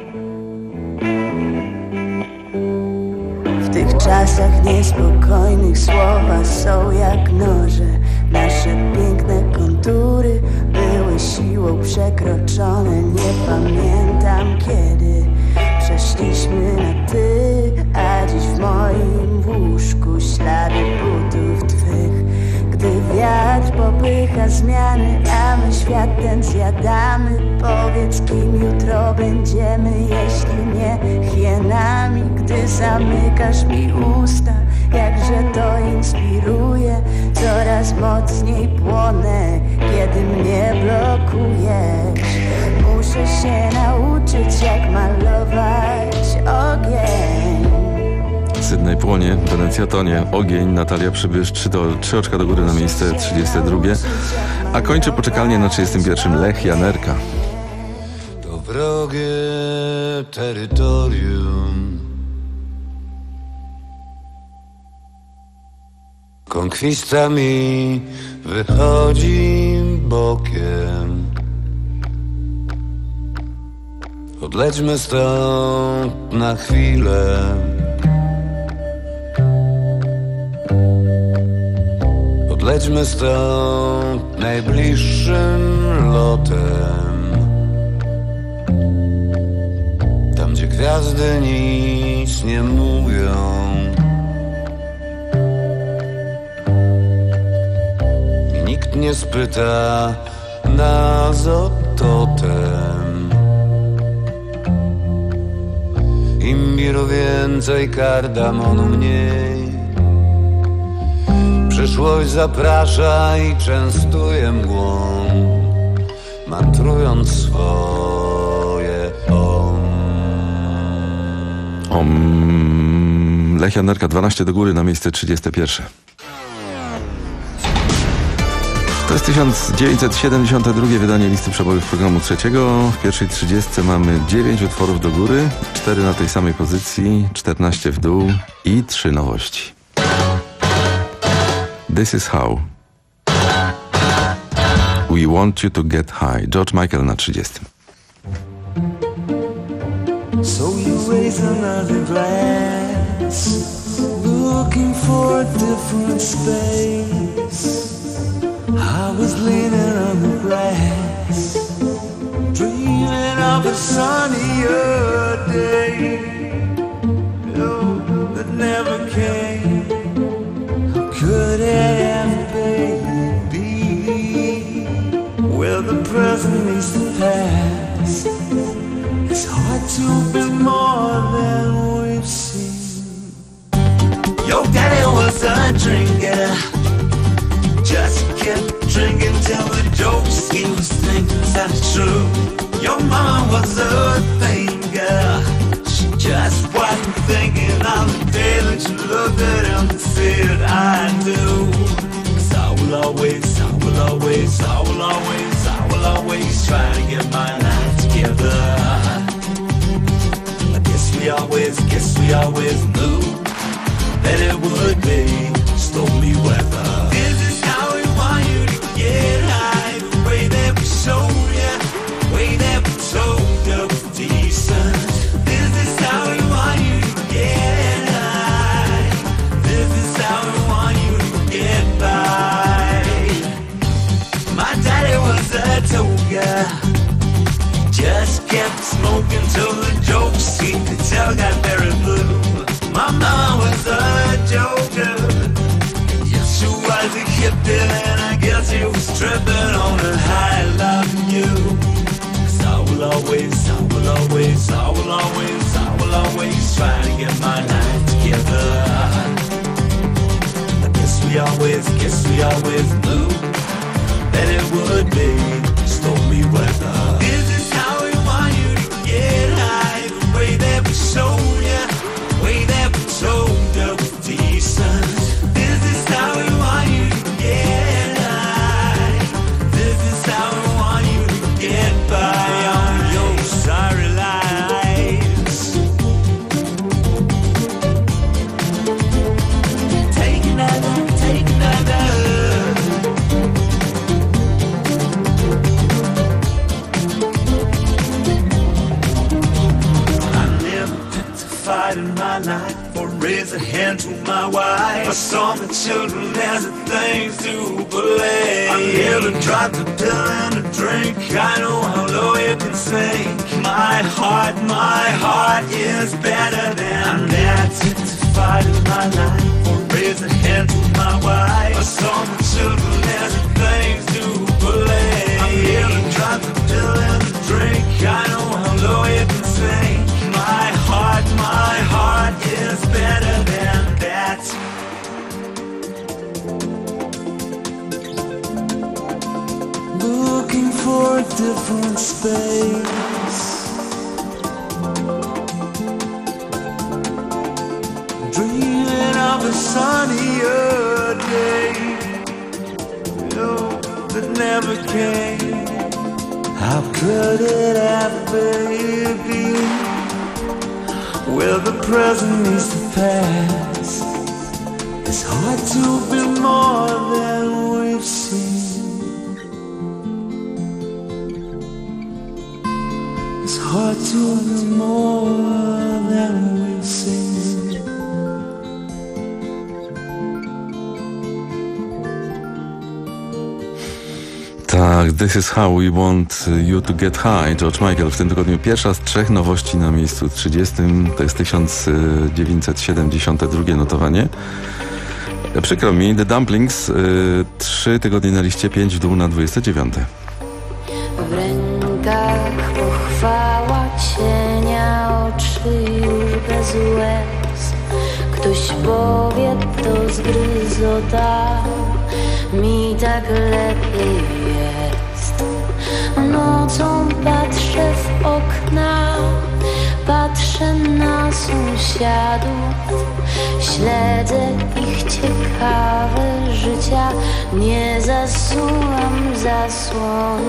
W tych czasach niespokojnych słowa są jak noże. Nasze piękne kontury były siłą przekroczone. Nie pamiętam kiedy przeszliśmy na ty, a dziś w moim łóżku ślady butów twych. Gdy wiatr popycha zmiany, a my świat ten zjadamy. Powiedz, kim jutro będziemy, jeśli nie hienami. Gdy zamykasz mi usta, jakże to inspiruje. Coraz mocniej płonę, kiedy mnie blokujesz. Muszę się nauczyć, jak malować ogień. Sydney płonie, Wenecja tonie, ogień, Natalia Przybysz, trzy, do, trzy oczka do góry na miejsce trzydzieste drugie, a kończy poczekalnie na trzydziestym pierwszym Lech Janerka. To wrogie terytorium, konkwista mi wychodzi bokiem. Odlećmy stąd na chwilę. Odlećmy stąd najbliższym lotem. Tam, gdzie gwiazdy nic nie mówią. I nikt nie spyta nas o totem. Imbiru więcej, kardamonu mniej. Przyszłość zaprasza i częstuje mgłą, mantrując swoje om. Om. Lech Janerka, dwanaście do góry na miejsce trzydzieste pierwsze. To jest tysiąc dziewięćset siedemdziesiąte drugie wydanie listy przebojów programu trzeciego. W pierwszej trzydziestce mamy dziewięć utworów do góry, cztery na tej samej pozycji, czternaście w dół i trzy nowości. This is how we want you to get high. George Michael na trzydziestym. So you raise another glass, looking for a different space. I was leaning on the grass, dreaming of a sunnier day, oh, that never came. Could it ever be where the present meets the past? It's hard to be more than we've seen. Your daddy was a drinker, just kept drinking till the jokes he was thinking sounded true. Your mama was a thinker, she just wasn't thinking on the day that you looked at him and said, I do. 'Cause I will always, I will always, I will always, I will always try to get my life together. I guess we always, guess we always knew that it would be stormy weather. This is how we want you to get high, the way that we showed you, the way that we told you was decent. This is how we want you to get high. This is how we want you to get by. My daddy was a toga, just kept smoking till the jokes he could tell got very blue. My mom was a joker, yes she was a hippie, and I guess he was tripping on a high loving you. 'Cause I will always, I will always, I will always, I will always try to get my life together. I guess we always, guess we always knew that it would be stormy weather. This is how we want you to get high, the way that we showed you, the way that we told you was decent. This is how we want you to get high. This is how we want you to get by on your sorry life. fight in my life, or raise a hand to my wife. I saw the children as the things to play. I'm here to drop the pill and to drink. I know how low you can sink. My heart, my heart is better than that. To fight in my life, or raise a hand to my wife. I saw the children as the things to play. I'm here to drop the pill and to drink. I know how low you can sink. My heart, my heart is better than that. Looking for a different space, dreaming of a sunnier day, oh, that never came. How could it ever be? Where the present needs to pass. It's hard to be more than we've seen. It's hard to be more than we've seen. Tak, This is how we want you to get high, George Michael. W tym tygodniu pierwsza z trzech nowości na miejscu trzydziestym. To jest tysiąc dziewięćset siedemdziesiąte drugie notowanie. Przykro mi, The Dumplings, y, trzy tygodnie na liście, pięć w dół na dwudzieste dziewiąte. W rękach pochwała cienia, oczy już bez łez. Ktoś powie, to zgryzota, mi tak lepiej jest. Nocą patrzę w okna, patrzę na sąsiadów, śledzę ich ciekawe życia, nie zasuwam zasłon.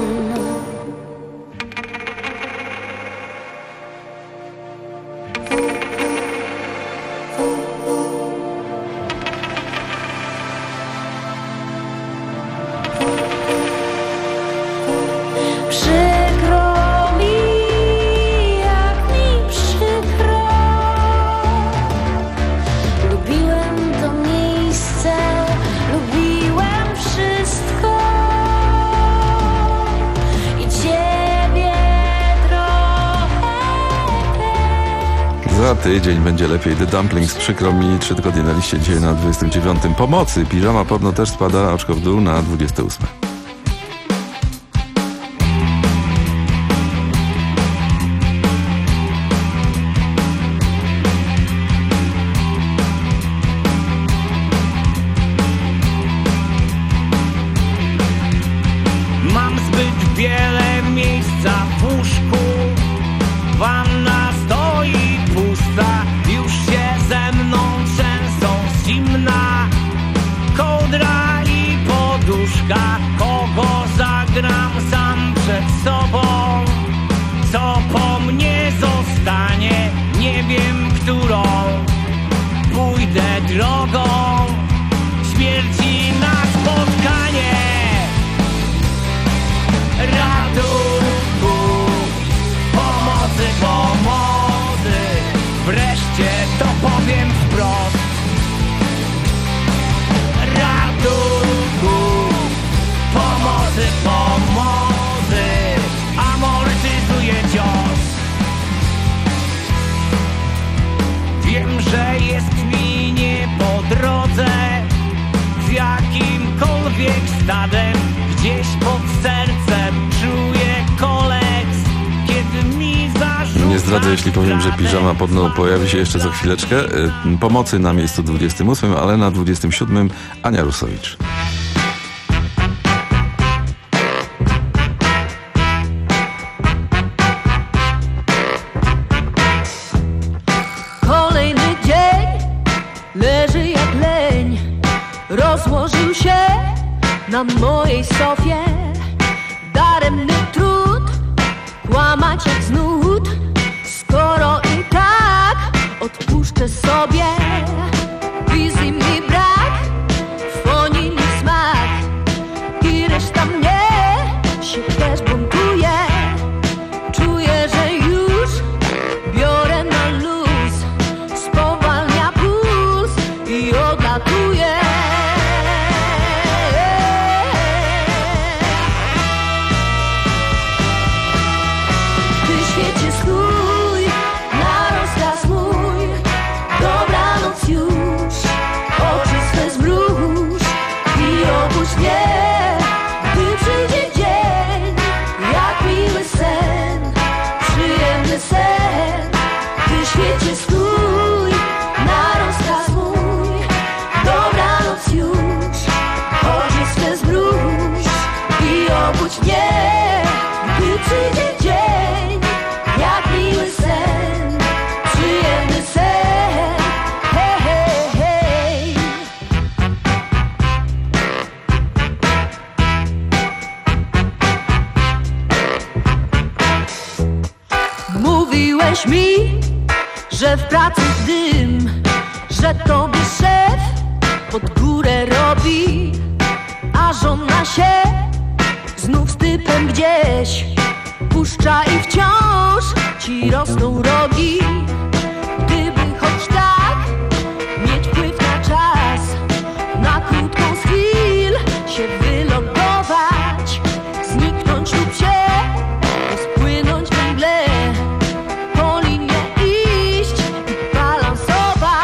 Za tydzień będzie lepiej. The Dumplings, przykro mi, trzy tygodnie na liście, dzisiaj na dwudziestym dziewiątym. Pomocy, Piżama Porno też spada, oczko w dół na dwudzieste ósme. Mam zbyt wiele miejsca w łóżku, wanna stoi pusta, już się ze mną trzęsą z zimna. Kołdra i poduszka, kogo zagram sam przed sobą. Co po mnie zostanie, nie wiem którą. Pójdę drogą śmierci na spotkanie. Ratunku, pomocy, pomocy, wreszcie to powiem wprost. Ratunku, pomocy, pomocy, amortyzuję cios. Wiem, że jest mi nie po drodze, z jakimkolwiek stadem, gdzieś pod sercem czuję kolec, kiedy mi zarzuca. Nie zdradzę, jeśli powiem, że Piżama Porno pojawi się jeszcze za chwileczkę. Pomocy na miejscu dwudziestym ósmym, ale na dwudziestym siódmym Ania Rusowicz. Kolejny dzień leży jak leń, rozłożył się na mojej sofie. Daremny trud, kłamać jak znud, skoro i tak odpuszczę sobie. Wizji mi brak, fonii mi smak i reszta mnie się też buntuje. Czuję, że już biorę na luz tym, że tobie szef pod górę robi, a żona się znów z typem gdzieś puszcza i wciąż ci rosną rogi. Gdyby choć tak mieć wpływ na czas, na krótką z chwil się wylądować, zniknąć lub się rozpłynąć we mgle, po linie iść i balansować.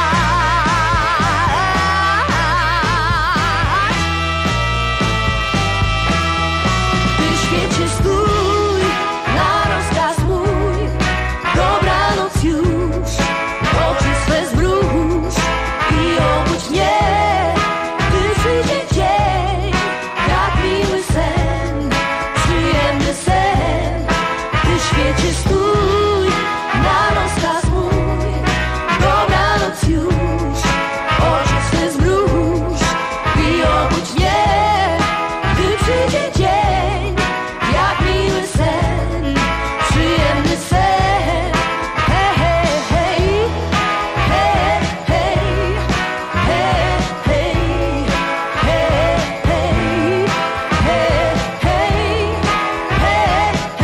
Ty świecie stój na rozkaz mój, dobranoc już, oczy swe zmruż i obudź mnie, gdy przyjdzie dzień, jak miły sen, przyjemny sen. Ty świecie stój na rozkaz mój, dobranoc już, oczy swe zmruż i obudź mnie, gdy przyjdzie dzień, jak miły sen, przyjemny sen. Hej, hej, hej, hej, hej, hej, hej, hej, hej, hej, hej, hej,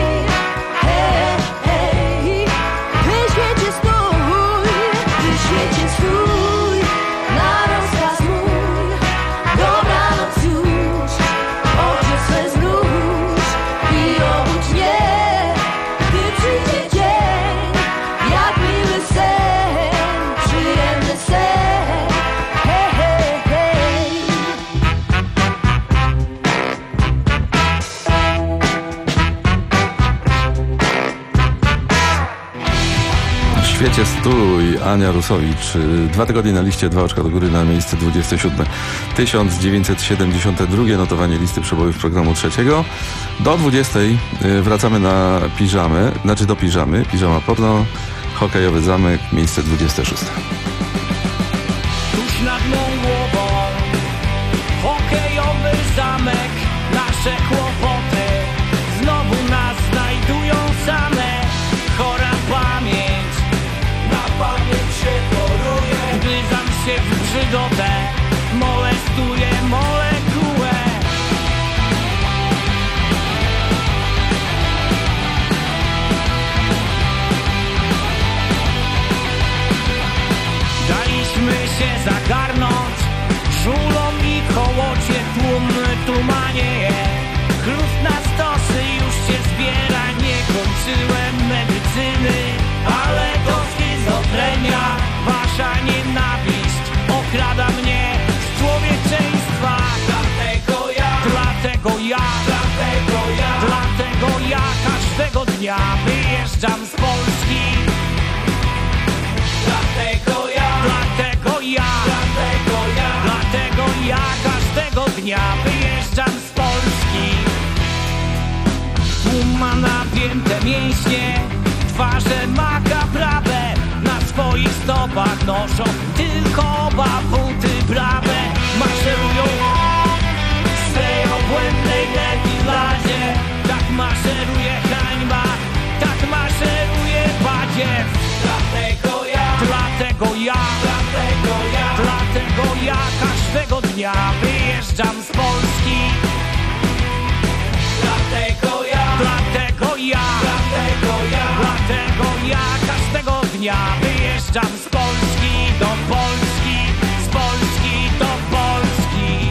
hej, hej. Ty świecie stój, ty świecie stój na rozkaz mój, dobranoc już, oczy swe zmruż i obudź mnie, gdy przyjdzie dzień, jak miły sen, przyjemny sen. Hej, hej, hej. W świecie stój, Ania Rusowicz. Y, Dwa tygodnie na liście, dwa oczka do góry na miejsce dwudzieste siódme. tysiąc dziewięćset siedemdziesiąte drugie notowanie listy przebojów programu trzeciego. Do dwudziestej y, wracamy na piżamy, znaczy do piżamy, piżama porno, hokejowy zamek, miejsce dwudzieste szóste. Tuż nad mą głową hokejowy zamek, nasze kłopoty znowu nas znajdują same. Chora pamięć, na pamięć się choruję, gryzam się w brzydotę, molestuję molekułę. Daliśmy się zagarnąć żulom i kołocie, tłumny tumanieje, chlust na stosy już się zbiera. Nie kończyłem medycyny, ale to schizofrenia, wasza nienawiść okrada mnie z człowieczeństwa. Dlatego ja, dlatego ja, dlatego ja, dlatego ja każdego dnia wyjeżdżam z Polski. Dlatego ja, dlatego ja, dlatego ja, dlatego ja każdego dnia wyjeżdżam z Polski. Tłum ma napięte mięśnie, twarze makabrawe, na swoich stopach noszą tylko oba buty prawe. Maszerują w swej obłędnej defiladzie, tak maszeruje hańba, tak maszeruje badziew. Dlatego ja, dlatego ja, dlatego ja, dlatego ja każdego dnia wyjeżdżam z Polski. Dlatego ja, dlatego ja, dlatego ja, dlatego ja każdego dnia wyjeżdżam z Polski do Polski, z Polski do Polski.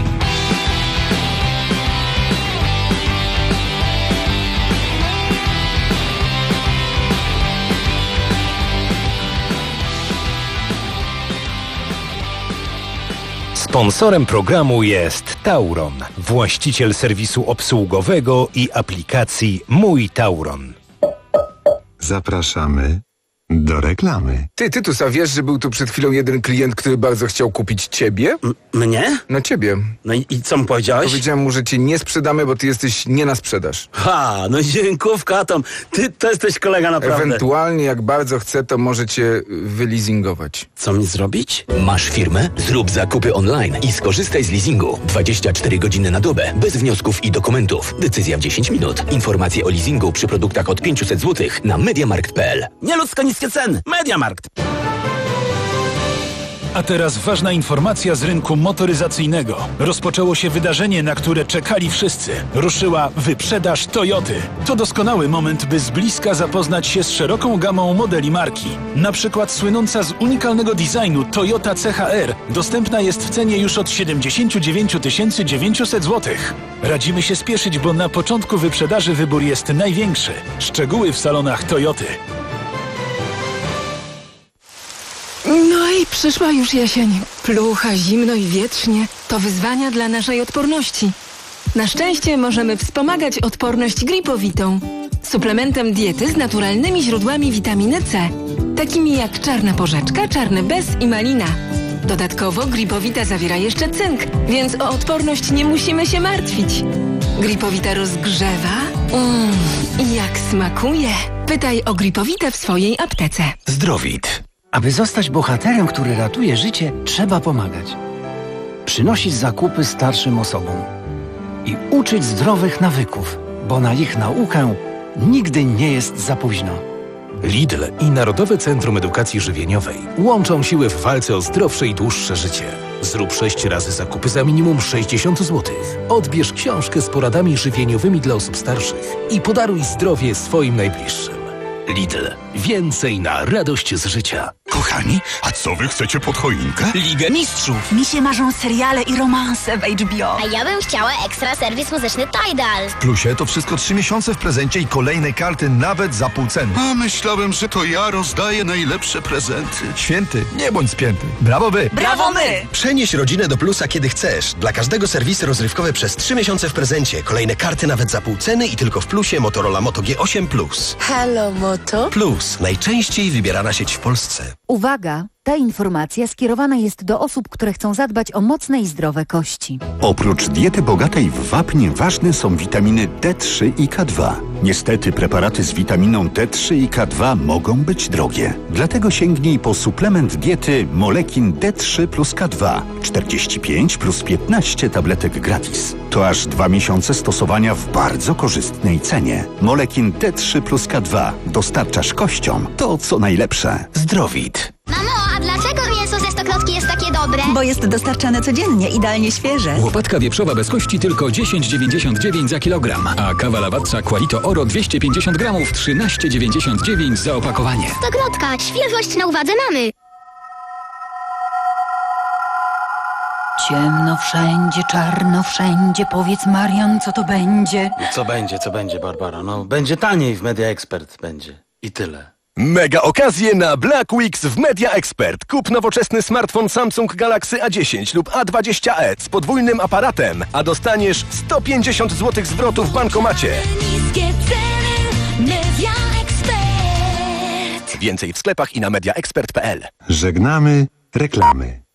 Sponsorem programu jest Tauron, właściciel serwisu obsługowego i aplikacji Mój Tauron. Zapraszamy do reklamy. Ty, Tytus, a wiesz, że był tu przed chwilą jeden klient, który bardzo chciał kupić ciebie? M- mnie? No ciebie. No i, i co mu powiedziałeś? Powiedziałem mu, że cię nie sprzedamy, bo ty jesteś nie na sprzedaż. Ha, no dziękówka, Tom. Ty to jesteś kolega naprawdę. Ewentualnie, jak bardzo chce, to może cię wyleasingować. Co mi zrobić? Masz firmę? Zrób zakupy online i skorzystaj z leasingu. dwadzieścia cztery godziny na dobę, bez wniosków i dokumentów. Decyzja w dziesięć minut. Informacje o leasingu przy produktach od pięćset złotych na mediamarkt kropka p l. Nieludzko niskie ceny. Mediamarkt. A teraz ważna informacja z rynku motoryzacyjnego. Rozpoczęło się wydarzenie, na które czekali wszyscy. Ruszyła wyprzedaż Toyoty. To doskonały moment, by z bliska zapoznać się z szeroką gamą modeli marki. Na przykład słynąca z unikalnego designu Toyota C H R dostępna jest w cenie już od siedemdziesiąt dziewięć tysięcy dziewięćset złotych. Radzimy się spieszyć, bo na początku wyprzedaży wybór jest największy. Szczegóły w salonach Toyoty. No i przyszła już jesień. Plucha, zimno i wietrznie. To wyzwania dla naszej odporności. Na szczęście możemy wspomagać odporność gripowitą. Suplementem diety z naturalnymi źródłami witaminy C. Takimi jak czarna porzeczka, czarny bez i malina. Dodatkowo gripowita zawiera jeszcze cynk, więc o odporność nie musimy się martwić. Gripowita rozgrzewa. Mmm, i jak smakuje. Pytaj o gripowitę w swojej aptece. Zdrowit. Aby zostać bohaterem, który ratuje życie, trzeba pomagać. Przynosić zakupy starszym osobom. I uczyć zdrowych nawyków, bo na ich naukę nigdy nie jest za późno. Lidl i Narodowe Centrum Edukacji Żywieniowej łączą siły w walce o zdrowsze i dłuższe życie. Zrób sześć razy zakupy za minimum sześćdziesiąt złotych. Odbierz książkę z poradami żywieniowymi dla osób starszych i podaruj zdrowie swoim najbliższym. Lidl. Więcej na radość z życia. Kochani, a co wy chcecie pod choinkę? Ligę Mistrzów. Mi się marzą seriale i romanse w H B O. A ja bym chciała ekstra serwis muzyczny Tidal. W Plusie to wszystko trzy miesiące w prezencie i kolejne karty nawet za pół ceny. A myślałem, że to ja rozdaję najlepsze prezenty. Święty, nie bądź spięty. Brawo wy! Brawo my! Przenieś rodzinę do Plusa kiedy chcesz. Dla każdego serwisy rozrywkowe przez trzy miesiące w prezencie. Kolejne karty nawet za pół ceny i tylko w Plusie Motorola Moto G osiem Plus. Halo Moto. Plus. Najczęściej wybierana sieć w Polsce. Uwaga! Ta informacja skierowana jest do osób, które chcą zadbać o mocne i zdrowe kości. Oprócz diety bogatej w wapń ważne są witaminy D trzy i K dwa. Niestety preparaty z witaminą D trzy i K dwa mogą być drogie. Dlatego sięgnij po suplement diety Molekin D trzy plus K dwa. czterdzieści pięć plus piętnaście tabletek gratis. To aż dwa miesiące stosowania w bardzo korzystnej cenie. Molekin D trzy plus K dwa. Dostarczasz kościom to, co najlepsze. Zdrowit. Mamo, a dlaczego mięso ze stokrotki jest takie dobre? Bo jest dostarczane codziennie, idealnie świeże. Łopatka wieprzowa bez kości tylko dziesięć dziewięćdziesiąt dziewięć za kilogram, a kawa lawatca Qualito Oro dwieście pięćdziesiąt gramów trzynaście dziewięćdziesiąt dziewięć za opakowanie. Stokrotka, świeżość na uwadze mamy. Ciemno wszędzie, czarno wszędzie. Powiedz Marian, co to będzie? Co będzie, co będzie, Barbara? No, będzie taniej w Media Expert, będzie. I tyle. Mega okazje na Black Weeks w Media Expert. Kup nowoczesny smartfon Samsung Galaxy A dziesięć lub A dwadzieścia e z podwójnym aparatem, a dostaniesz sto pięćdziesiąt złotych zwrotu w bankomacie. Niskie ceny, Media Expert. Więcej w sklepach i na media expert kropka p l. Żegnamy reklamy.